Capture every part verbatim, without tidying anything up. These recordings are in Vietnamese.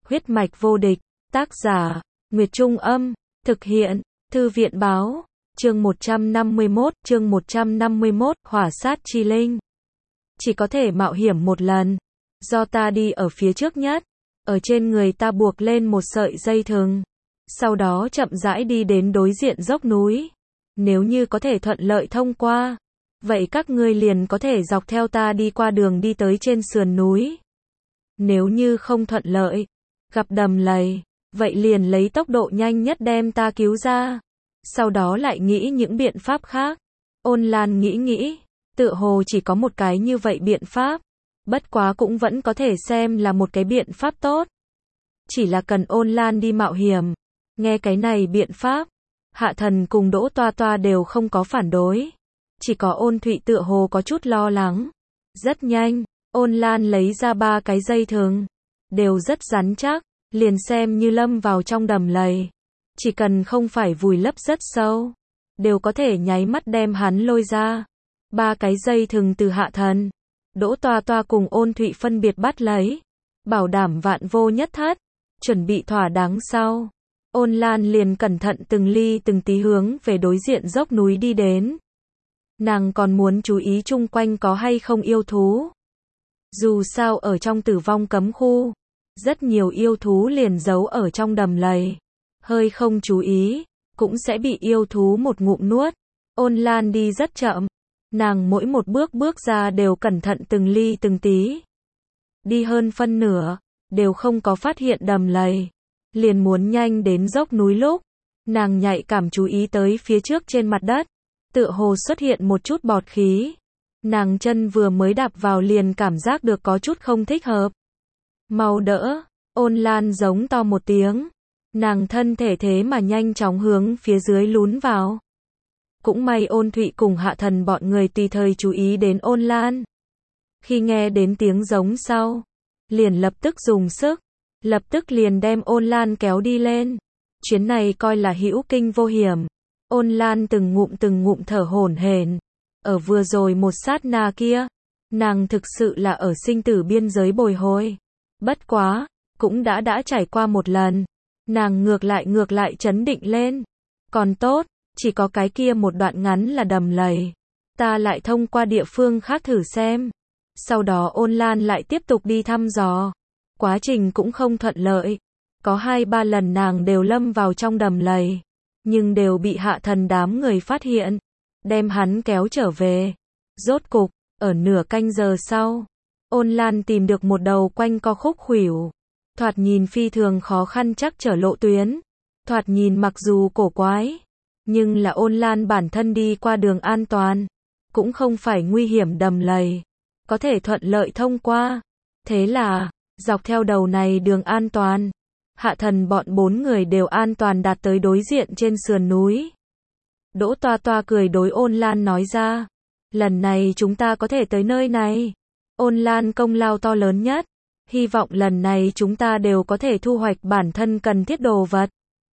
Huyết mạch vô địch, tác giả, Nguyệt Trung Âm, thực hiện, Thư viện Báo, chương một trăm năm mươi mốt, chương một trăm năm mươi mốt, Hỏa sát chi linh. Chỉ có thể mạo hiểm một lần, do ta đi ở phía trước nhất, ở trên người ta buộc lên một sợi dây thừng, sau đó chậm rãi đi đến đối diện dốc núi. Nếu như có thể thuận lợi thông qua, vậy các ngươi liền có thể dọc theo ta đi qua đường đi tới trên sườn núi. Nếu như không thuận lợi, gặp đầm lầy, vậy liền lấy tốc độ nhanh nhất đem ta cứu ra. Sau đó lại nghĩ những biện pháp khác. Ôn Lan nghĩ nghĩ, tựa hồ chỉ có một cái như vậy biện pháp. Bất quá cũng vẫn có thể xem là một cái biện pháp tốt. Chỉ là cần Ôn Lan đi mạo hiểm. Nghe cái này biện pháp, Hạ Thần cùng Đỗ Toa Toa đều không có phản đối. Chỉ có Ôn Thụy tựa hồ có chút lo lắng. Rất nhanh, Ôn Lan lấy ra ba cái dây thừng. Đều rất rắn chắc, liền xem như lâm vào trong đầm lầy. Chỉ cần không phải vùi lấp rất sâu, đều có thể nháy mắt đem hắn lôi ra. Ba cái dây thừng từ Hạ Thần, Đỗ Toa Toa cùng Ôn Thụy phân biệt bắt lấy. Bảo đảm vạn vô nhất thất, chuẩn bị thỏa đáng sau. Ôn Lan liền cẩn thận từng ly từng tí hướng về đối diện dốc núi đi đến. Nàng còn muốn chú ý chung quanh có hay không yêu thú. Dù sao ở trong tử vong cấm khu, rất nhiều yêu thú liền giấu ở trong đầm lầy. Hơi không chú ý, cũng sẽ bị yêu thú một ngụm nuốt. Ôn Lan đi rất chậm. Nàng mỗi một bước bước ra đều cẩn thận từng ly từng tí. Đi hơn phân nửa, đều không có phát hiện đầm lầy. Liền muốn nhanh đến dốc núi lúc, nàng nhạy cảm chú ý tới phía trước trên mặt đất, tựa hồ xuất hiện một chút bọt khí. Nàng chân vừa mới đạp vào liền cảm giác được có chút không thích hợp. Mau đỡ, Ôn Lan giống to một tiếng. Nàng thân thể thế mà nhanh chóng hướng phía dưới lún vào. Cũng may Ôn Thụy cùng Hạ Thần bọn người tùy thời chú ý đến Ôn Lan. Khi nghe đến tiếng giống sau, liền lập tức dùng sức, lập tức liền đem Ôn Lan kéo đi lên. Chuyến này coi là hữu kinh vô hiểm. Ôn Lan từng ngụm từng ngụm thở hổn hển. Ở vừa rồi một sát na kia, nàng thực sự là ở sinh tử biên giới bồi hồi. Bất quá, cũng đã đã trải qua một lần. Nàng ngược lại ngược lại trấn định lên. Còn tốt, chỉ có cái kia một đoạn ngắn là đầm lầy. Ta lại thông qua địa phương khác thử xem. Sau đó Ôn Lan lại tiếp tục đi thăm dò. Quá trình cũng không thuận lợi. Có hai ba lần nàng đều lâm vào trong đầm lầy. Nhưng đều bị Hạ Thần đám người phát hiện. Đem hắn kéo trở về. Rốt cục, ở nửa canh giờ sau, Ôn Lan tìm được một đầu quanh co khúc khuỷu. Thoạt nhìn phi thường khó khăn chắc trở lộ tuyến. Thoạt nhìn mặc dù cổ quái, nhưng là Ôn Lan bản thân đi qua đường an toàn. Cũng không phải nguy hiểm đầm lầy. Có thể thuận lợi thông qua. Thế là, dọc theo đầu này đường an toàn, Hạ Thần bọn bốn người đều an toàn đạt tới đối diện trên sườn núi. Đỗ Toa Toa cười đối Ôn Lan nói ra. Lần này chúng ta có thể tới nơi này. Ôn Lan công lao to lớn nhất. Hy vọng lần này chúng ta đều có thể thu hoạch bản thân cần thiết đồ vật.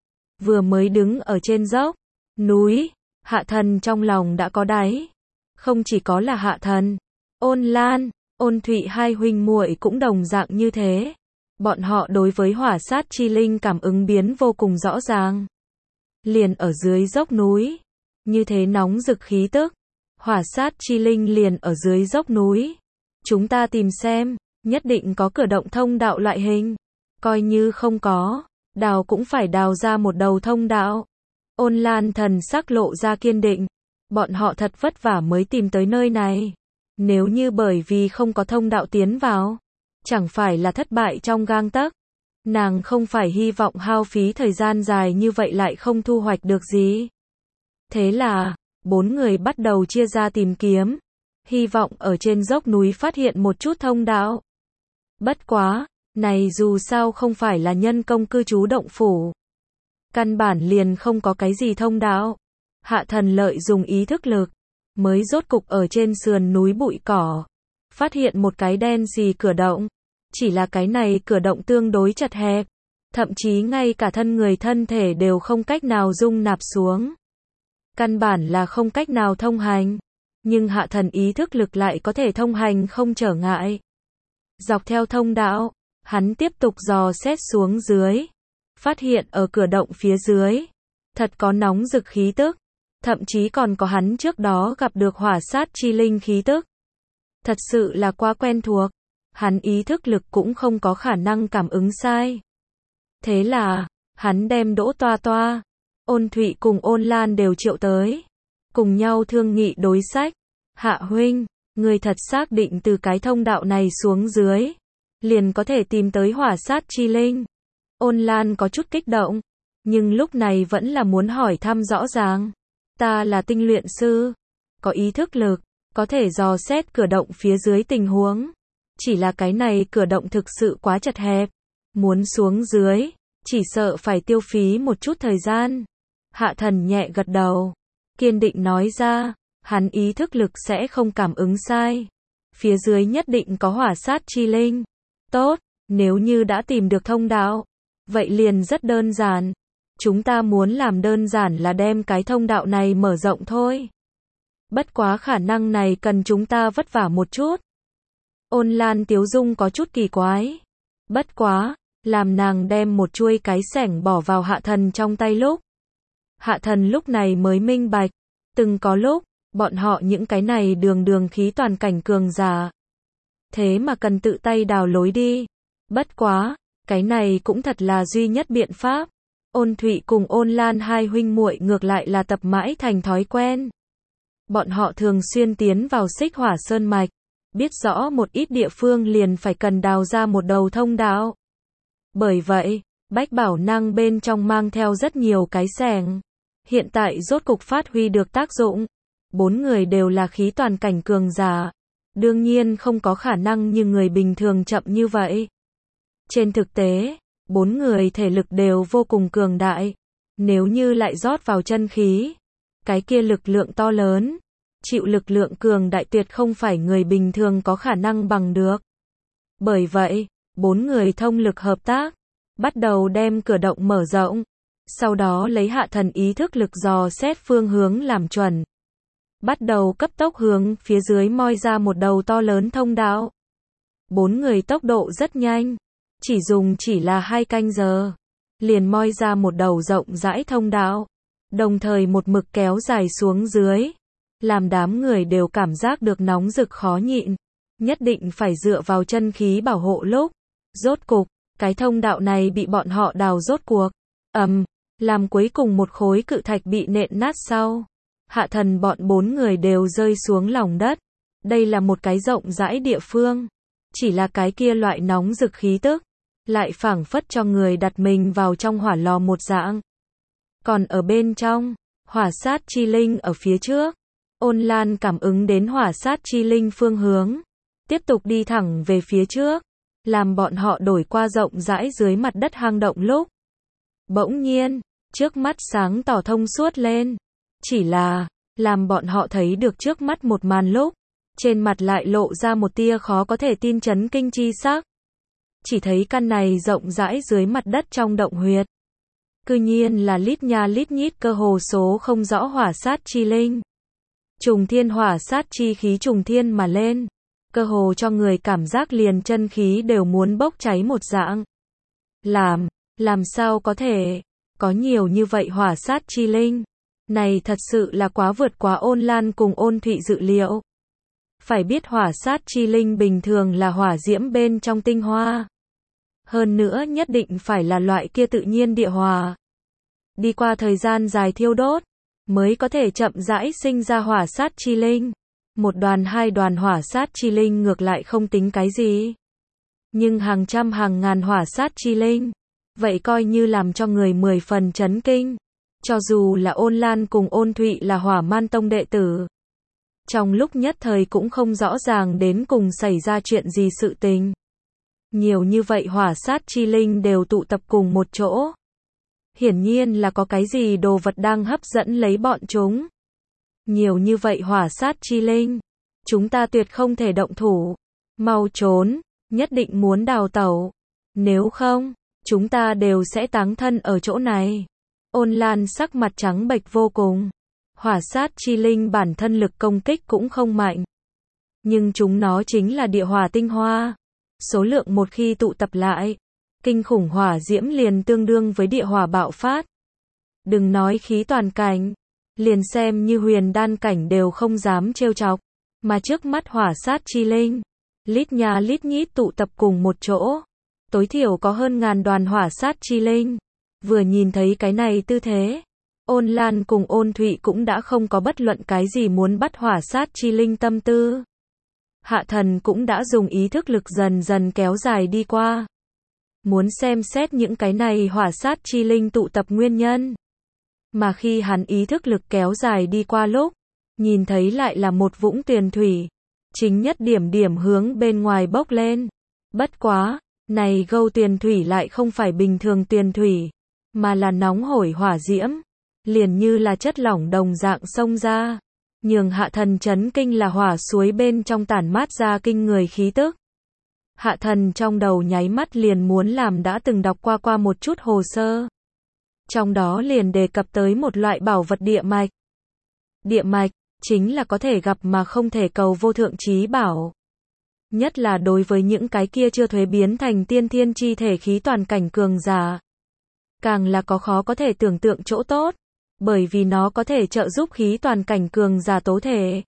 Vừa mới đứng ở trên dốc núi, Hạ Thần trong lòng đã có đáy. Không chỉ có là Hạ Thần, Ôn Lan, Ôn Thụy hai huynh muội cũng đồng dạng như thế. Bọn họ đối với hỏa sát chi linh cảm ứng biến vô cùng rõ ràng. Liền ở dưới dốc núi, như thế nóng rực khí tức. Hỏa sát chi linh liền ở dưới dốc núi. Chúng ta tìm xem, nhất định có cửa động thông đạo loại hình. Coi như không có, đào cũng phải đào ra một đầu thông đạo. Ôn Lan thần sắc lộ ra kiên định. Bọn họ thật vất vả mới tìm tới nơi này. Nếu như bởi vì không có thông đạo tiến vào, chẳng phải là thất bại trong gang tấc. Nàng không phải hy vọng hao phí thời gian dài như vậy lại không thu hoạch được gì. Thế là, bốn người bắt đầu chia ra tìm kiếm. Hy vọng ở trên dốc núi phát hiện một chút thông đạo. Bất quá, này dù sao không phải là nhân công cư trú động phủ. Căn bản liền không có cái gì thông đạo. Hạ Thần lợi dùng ý thức lực, mới rốt cục ở trên sườn núi bụi cỏ. Phát hiện một cái đen xì cửa động. Chỉ là cái này cửa động tương đối chật hẹp. Thậm chí ngay cả thân người thân thể đều không cách nào dung nạp xuống. Căn bản là không cách nào thông hành. Nhưng Hạ Thần ý thức lực lại có thể thông hành không trở ngại. Dọc theo thông đạo, Hắn tiếp tục dò xét xuống dưới. Phát hiện ở cửa động phía dưới. Thật có nóng rực khí tức. Thậm chí còn có hắn trước đó gặp được hỏa sát chi linh khí tức. Thật sự là quá quen thuộc. Hắn ý thức lực cũng không có khả năng cảm ứng sai. Thế là, hắn đem Đỗ Toa Toa, Ôn Thụy cùng Ôn Lan đều triệu tới. Cùng nhau thương nghị đối sách. Hạ huynh, người thật xác định từ cái thông đạo này xuống dưới. Liền có thể tìm tới hỏa sát chi linh. Ôn Lan có chút kích động. Nhưng lúc này vẫn là muốn hỏi thăm rõ ràng. Ta là tinh luyện sư. Có ý thức lực. Có thể dò xét cửa động phía dưới tình huống. Chỉ là cái này cửa động thực sự quá chật hẹp. Muốn xuống dưới. Chỉ sợ phải tiêu phí một chút thời gian. Hạ thần nhẹ gật đầu. Kiên định nói ra. Hắn ý thức lực sẽ không cảm ứng sai. Phía dưới nhất định có hỏa sát chi linh. Tốt, nếu như đã tìm được thông đạo. Vậy liền rất đơn giản. Chúng ta muốn làm đơn giản là đem cái thông đạo này mở rộng thôi. Bất quá khả năng này cần chúng ta vất vả một chút. Ôn Lan Tiếu Dung có chút kỳ quái. Bất quá, làm nàng đem một chuôi cái xẻng bỏ vào hạ thần trong tay lúc. Hạ thần lúc này mới minh bạch. Từng có lúc, bọn họ những cái này đường đường khí toàn cảnh cường giả. Thế mà cần tự tay đào lối đi. Bất quá, cái này cũng thật là duy nhất biện pháp. Ôn Thụy cùng Ôn Lan hai huynh muội ngược lại là tập mãi thành thói quen. Bọn họ thường xuyên tiến vào Xích Hỏa Sơn mạch, biết rõ một ít địa phương liền phải cần đào ra một đầu thông đạo. Bởi vậy, Bách Bảo Năng bên trong mang theo rất nhiều cái xẻng. Hiện tại rốt cục phát huy được tác dụng. Bốn người đều là khí toàn cảnh cường giả. Đương nhiên không có khả năng như người bình thường chậm như vậy. Trên thực tế, bốn người thể lực đều vô cùng cường đại. Nếu như lại rót vào chân khí, cái kia lực lượng to lớn, chịu lực lượng cường đại tuyệt không phải người bình thường có khả năng bằng được. Bởi vậy, bốn người thông lực hợp tác, bắt đầu đem cửa động mở rộng. Sau đó lấy hạ thần ý thức lực dò xét phương hướng làm chuẩn. Bắt đầu cấp tốc hướng phía dưới moi ra một đầu to lớn thông đạo. Bốn người tốc độ rất nhanh. Chỉ dùng chỉ là hai canh giờ. Liền moi ra một đầu rộng rãi thông đạo. Đồng thời một mực kéo dài xuống dưới. Làm đám người đều cảm giác được nóng rực khó nhịn. Nhất định phải dựa vào chân khí bảo hộ lúc. Rốt cục, cái thông đạo này bị bọn họ đào rốt cuộc. ầm, làm cuối cùng một khối cự thạch bị nện nát sau. Hạ thần bọn bốn người đều rơi xuống lòng đất. Đây là một cái rộng rãi địa phương. Chỉ là cái kia loại nóng rực khí tức. Lại phảng phất cho người đặt mình vào trong hỏa lò một dạng. Còn ở bên trong, hỏa sát chi linh ở phía trước. Ôn Lan cảm ứng đến hỏa sát chi linh phương hướng. Tiếp tục đi thẳng về phía trước. Làm bọn họ đổi qua rộng rãi dưới mặt đất hang động lúc. Bỗng nhiên, trước mắt sáng tỏ thông suốt lên. Chỉ là, làm bọn họ thấy được trước mắt một màn lúc. Trên mặt lại lộ ra một tia khó có thể tin chấn kinh chi sắc. Chỉ thấy căn này rộng rãi dưới mặt đất trong động huyệt. Cư nhiên là lít nha lít nhít cơ hồ số không rõ hỏa sát chi linh. Trùng thiên hỏa sát chi khí trùng thiên mà lên. Cơ hồ cho người cảm giác liền chân khí đều muốn bốc cháy một dạng. Làm, làm sao có thể, có nhiều như vậy hỏa sát chi linh. Này thật sự là quá vượt quá Ôn Lan cùng Ôn Thụy dự liệu. Phải biết hỏa sát chi linh bình thường là hỏa diễm bên trong tinh hoa. Hơn nữa nhất định phải là loại kia tự nhiên địa hỏa. Đi qua thời gian dài thiêu đốt, mới có thể chậm rãi sinh ra hỏa sát chi linh. Một đoàn hai đoàn hỏa sát chi linh ngược lại không tính cái gì. Nhưng hàng trăm hàng ngàn hỏa sát chi linh, vậy coi như làm cho người mười phần chấn kinh. Cho dù là Ôn Lan cùng Ôn Thụy là Hỏa Man Tông đệ tử. Trong lúc nhất thời cũng không rõ ràng đến cùng xảy ra chuyện gì sự tình. Nhiều như vậy hỏa sát chi linh đều tụ tập cùng một chỗ. Hiển nhiên là có cái gì đồ vật đang hấp dẫn lấy bọn chúng. Nhiều như vậy hỏa sát chi linh. Chúng ta tuyệt không thể động thủ. Mau trốn, nhất định muốn đào tẩu. Nếu không, chúng ta đều sẽ táng thân ở chỗ này. Ôn Lan sắc mặt trắng bệch vô cùng. Hỏa sát chi linh bản thân lực công kích cũng không mạnh. Nhưng chúng nó chính là địa hỏa tinh hoa. số lượng một khi tụ tập lại, kinh khủng hỏa diễm liền tương đương với địa hỏa bạo phát. Đừng nói khí toàn cảnh, liền xem như huyền đan cảnh đều không dám trêu chọc, mà trước mắt hỏa sát chi linh, lít nhà lít nhít tụ tập cùng một chỗ, tối thiểu có hơn ngàn đoàn hỏa sát chi linh. Vừa nhìn thấy cái này tư thế, Ôn Lan cùng Ôn Thụy cũng đã không có bất luận cái gì muốn bắt hỏa sát chi linh tâm tư. Hạ Thần cũng đã dùng ý thức lực dần dần kéo dài đi qua, muốn xem xét những cái này hỏa sát chi linh tụ tập nguyên nhân. Mà khi hắn ý thức lực kéo dài đi qua lúc, nhìn thấy lại là một vũng tuyền thủy, chính nhất điểm điểm hướng bên ngoài bốc lên. Bất quá, này gâu tuyền thủy lại không phải bình thường tuyền thủy, mà là nóng hổi hỏa diễm, liền như là chất lỏng đồng dạng xông ra, nhường Hạ Thần chấn kinh là hỏa suối bên trong tản mát ra kinh người khí tức. Hạ Thần trong đầu nháy mắt liền muốn làm đã từng đọc qua qua một chút hồ sơ. Trong đó liền đề cập tới một loại bảo vật địa mạch. Địa mạch, chính là có thể gặp mà không thể cầu vô thượng chí bảo. Nhất là đối với những cái kia chưa thuế biến thành tiên thiên chi thể khí toàn cảnh cường giả. Càng là có khó có thể tưởng tượng chỗ tốt, bởi vì nó có thể trợ giúp khí toàn cảnh cường giả tố thể.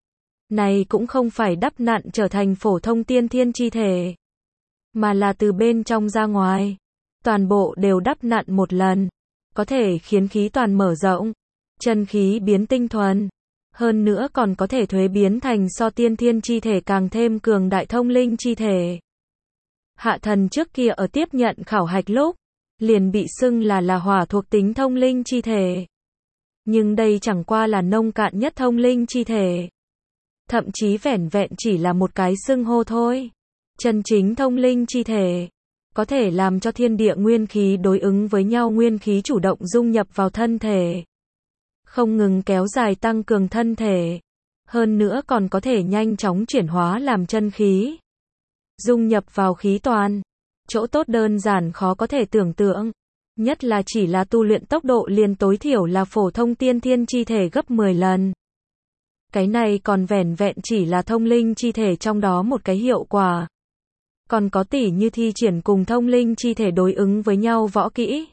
Này cũng không phải đắp nặn trở thành phổ thông tiên thiên chi thể, mà là từ bên trong ra ngoài, toàn bộ đều đắp nặn một lần, có thể khiến khí toàn mở rộng, chân khí biến tinh thuần, hơn nữa còn có thể thuế biến thành so tiên thiên chi thể càng thêm cường đại thông linh chi thể. Hạ Thần trước kia ở tiếp nhận khảo hạch lúc, liền bị xưng là là hỏa thuộc tính thông linh chi thể. Nhưng đây chẳng qua là nông cạn nhất thông linh chi thể. Thậm chí vẻn vẹn chỉ là một cái xưng hô thôi. Chân chính thông linh chi thể, có thể làm cho thiên địa nguyên khí đối ứng với nhau nguyên khí chủ động dung nhập vào thân thể. Không ngừng kéo dài tăng cường thân thể. Hơn nữa còn có thể nhanh chóng chuyển hóa làm chân khí. Dung nhập vào khí toàn. Chỗ tốt đơn giản khó có thể tưởng tượng. Nhất là chỉ là tu luyện tốc độ liền tối thiểu là phổ thông tiên thiên chi thể gấp mười lần. Cái này còn vẻn vẹn chỉ là thông linh chi thể trong đó một cái hiệu quả. Còn có tỉ như thi triển cùng thông linh chi thể đối ứng với nhau võ kỹ.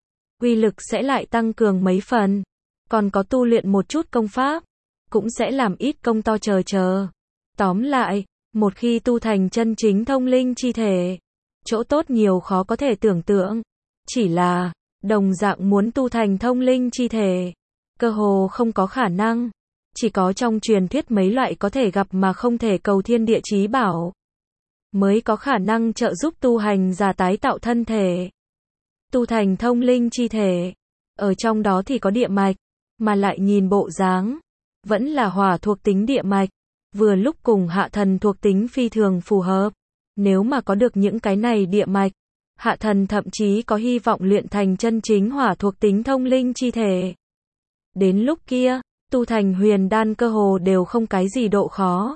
Uy lực sẽ lại tăng cường mấy phần. Còn có tu luyện một chút công pháp, cũng sẽ làm ít công to chờ chờ. Tóm lại, một khi tu thành chân chính thông linh chi thể, chỗ tốt nhiều khó có thể tưởng tượng. Chỉ là, đồng dạng muốn tu thành thông linh chi thể, cơ hồ không có khả năng. Chỉ có trong truyền thuyết mấy loại có thể gặp mà không thể cầu thiên địa chí bảo, mới có khả năng trợ giúp tu hành giả tái tạo thân thể. Tu thành thông linh chi thể, ở trong đó thì có địa mạch, mà lại nhìn bộ dáng, vẫn là hỏa thuộc tính địa mạch, vừa lúc cùng Hạ Thần thuộc tính phi thường phù hợp. Nếu mà có được những cái này địa mạch, Hạ Thần thậm chí có hy vọng luyện thành chân chính hỏa thuộc tính thông linh chi thể. Đến lúc kia, tu thành huyền đan cơ hồ đều không cái gì độ khó.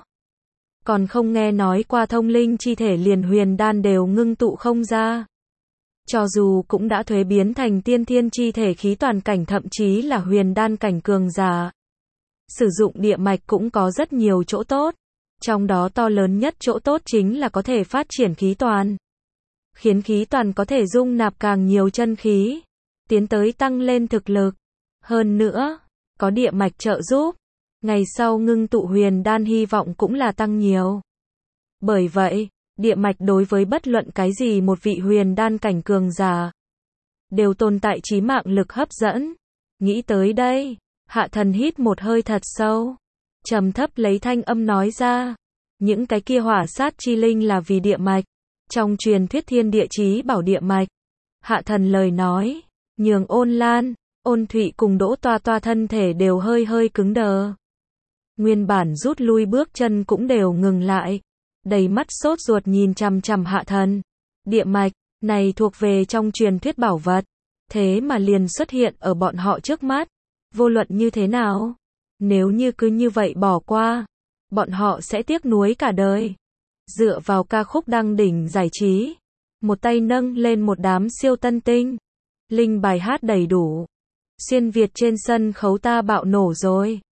Còn không nghe nói qua thông linh chi thể liền huyền đan đều ngưng tụ không ra. Cho dù cũng đã thuế biến thành tiên thiên chi thể khí toàn cảnh thậm chí là huyền đan cảnh cường giả. Sử dụng địa mạch cũng có rất nhiều chỗ tốt. Trong đó to lớn nhất chỗ tốt chính là có thể phát triển khí toàn. Khiến khí toàn có thể dung nạp càng nhiều chân khí, tiến tới tăng lên thực lực. Hơn nữa, có địa mạch trợ giúp, ngày sau ngưng tụ huyền đan hy vọng cũng là tăng nhiều. Bởi vậy, địa mạch đối với bất luận cái gì một vị huyền đan cảnh cường giả, đều tồn tại chí mạng lực hấp dẫn. Nghĩ tới đây, Hạ Thần hít một hơi thật sâu, trầm thấp lấy thanh âm nói ra, những cái kia hỏa sát chi linh là vì địa mạch, trong truyền thuyết thiên địa chí bảo địa mạch. Hạ Thần lời nói, nhường Ôn Lan, Ôn Thụy cùng Đỗ Toa Toa thân thể đều hơi hơi cứng đờ. Nguyên bản rút lui bước chân cũng đều ngừng lại, đầy mắt sốt ruột nhìn chằm chằm Hạ Thần. Địa mạch, này thuộc về trong truyền thuyết bảo vật, thế mà liền xuất hiện ở bọn họ trước mắt. Vô luận như thế nào, nếu như cứ như vậy bỏ qua, bọn họ sẽ tiếc nuối cả đời. Dựa vào ca khúc đăng đỉnh giải trí, một tay nâng lên một đám siêu tân tinh, linh bài hát đầy đủ, xuyên Việt trên sân khấu ta bạo nổ rồi.